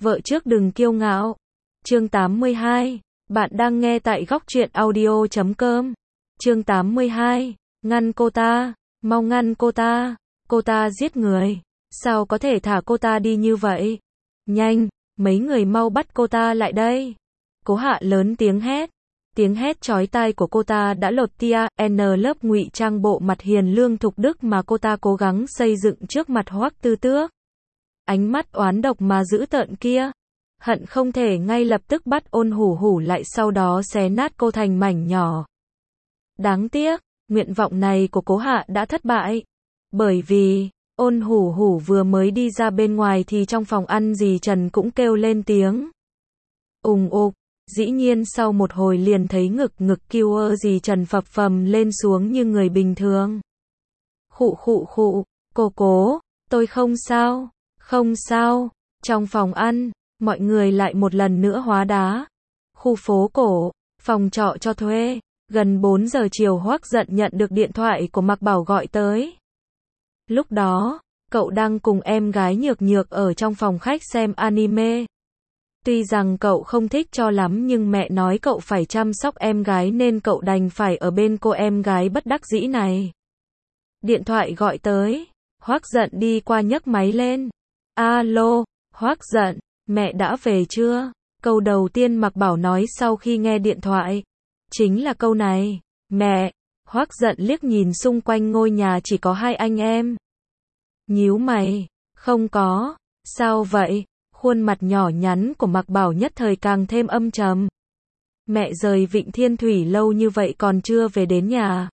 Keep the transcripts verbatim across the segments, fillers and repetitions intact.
Vợ trước đừng kiêu ngạo. Chương tám mươi hai. Bạn đang nghe tại góc truyện audio chấm com. Chương tám mươi hai. Ngăn cô ta, mau ngăn cô ta. Cô ta giết người. Sao có thể thả cô ta đi như vậy? Nhanh, mấy người mau bắt cô ta lại đây. Cố Hạ lớn tiếng hét. Tiếng hét chói tai của cô ta đã lột tia N lớp ngụy trang bộ mặt hiền lương thục đức mà cô ta cố gắng xây dựng trước mặt Hoắc Tư Tước. Ánh mắt oán độc mà dữ tợn kia, hận không thể ngay lập tức bắt Ôn Hủ Hủ lại sau đó xé nát cô thành mảnh nhỏ. Đáng tiếc, nguyện vọng này của Cố Hạ đã thất bại, bởi vì Ôn Hủ Hủ vừa mới đi ra bên ngoài thì trong phòng ăn dì Trần cũng kêu lên tiếng ùng ục. Dĩ nhiên sau một hồi liền thấy ngực ngực kêu ơ dì Trần phập phầm lên xuống như người bình thường. Khụ khụ khụ, cô Cố, tôi không sao, không sao. Trong phòng ăn, mọi người lại một lần nữa hóa đá. Khu phố cổ, phòng trọ cho thuê. Gần bốn giờ chiều Hoắc Dận nhận được điện thoại của Mạc Bảo gọi tới. Lúc đó, cậu đang cùng em gái Nhược Nhược ở trong phòng khách xem anime. Tuy rằng cậu không thích cho lắm nhưng mẹ nói cậu phải chăm sóc em gái nên cậu đành phải ở bên cô em gái bất đắc dĩ này. Điện thoại gọi tới, Hoắc Dận đi qua nhấc máy lên. Alo, Hoắc Dận, mẹ đã về chưa? Câu đầu tiên Mạc Bảo nói sau khi nghe điện thoại chính là câu này. Mẹ. Hoắc Dận liếc nhìn xung quanh ngôi nhà chỉ có hai anh em. Nhíu mày. Không có. Sao vậy? Khuôn mặt nhỏ nhắn của Mạc Bảo nhất thời càng thêm âm trầm. Mẹ rời Vịnh Thiên Thủy lâu như vậy còn chưa về đến nhà.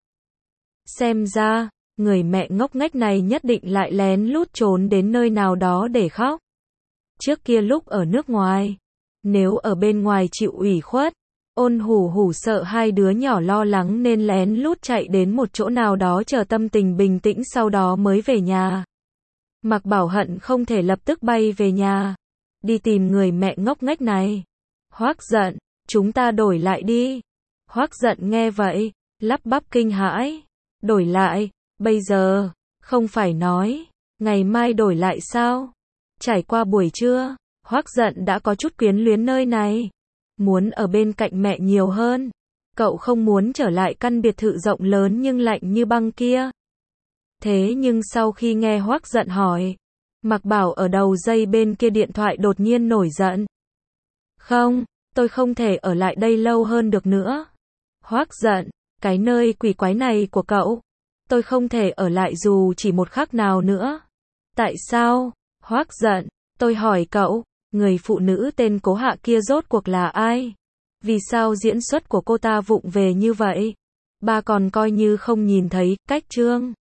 Xem ra, người mẹ ngốc nghếch này nhất định lại lén lút trốn đến nơi nào đó để khóc. Trước kia lúc ở nước ngoài, nếu ở bên ngoài chịu ủy khuất, Ôn Hủ Hủ sợ hai đứa nhỏ lo lắng nên lén lút chạy đến một chỗ nào đó chờ tâm tình bình tĩnh sau đó mới về nhà. Mạc Bảo hận không thể lập tức bay về nhà, đi tìm người mẹ ngốc nghếch này. Hoắc Dận, chúng ta đổi lại đi. Hoắc Dận nghe vậy, lắp bắp kinh hãi. Đổi lại, bây giờ, không phải nói, ngày mai đổi lại sao? Trải qua buổi trưa, Hoắc Dận đã có chút quyến luyến nơi này. Muốn ở bên cạnh mẹ nhiều hơn. Cậu không muốn trở lại căn biệt thự rộng lớn nhưng lạnh như băng kia. Thế nhưng sau khi nghe Hoắc Dận hỏi, Mạc Bảo ở đầu dây bên kia điện thoại đột nhiên nổi giận. Không, tôi không thể ở lại đây lâu hơn được nữa. Hoắc Dận, cái nơi quỷ quái này của cậu, tôi không thể ở lại dù chỉ một khắc nào nữa. Tại sao? Hoắc Dận, tôi hỏi cậu, người phụ nữ tên Cố Hạ kia rốt cuộc là ai? Vì sao diễn xuất của cô ta vụng về như vậy? Ba còn coi như không nhìn thấy, cách trương.